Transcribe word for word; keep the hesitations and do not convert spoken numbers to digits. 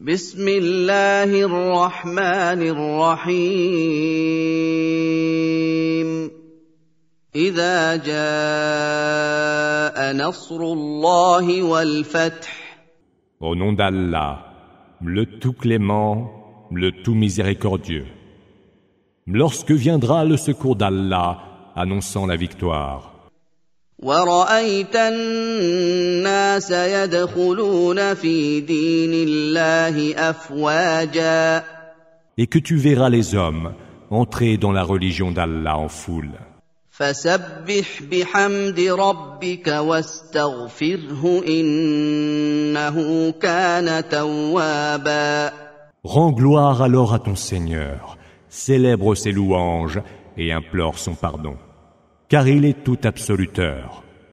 بسم الله الرحمن الرحيم إذا جاء نصر الله والفتح. Au nom d'Allah, le tout clément, le tout miséricordieux. Lorsque viendra le secours d'Allah annonçant la victoire. وَرَأَيْتَ النَّاسَ يَدْخُلُونَ فِي دِينِ اللَّهِ أَفْوَاجًا. Et que tu verras les hommes entrer dans la religion d'Allah en foule. فَسَبِّحْ بِحَمْدِ رَبِّكَ وَاسْتَغْفِرْهُ إِنَّهُ كَانَ تَوَّابًا. Rends gloire alors à ton Seigneur, célèbre ses louanges et implore son pardon, car il est tout absoluteur.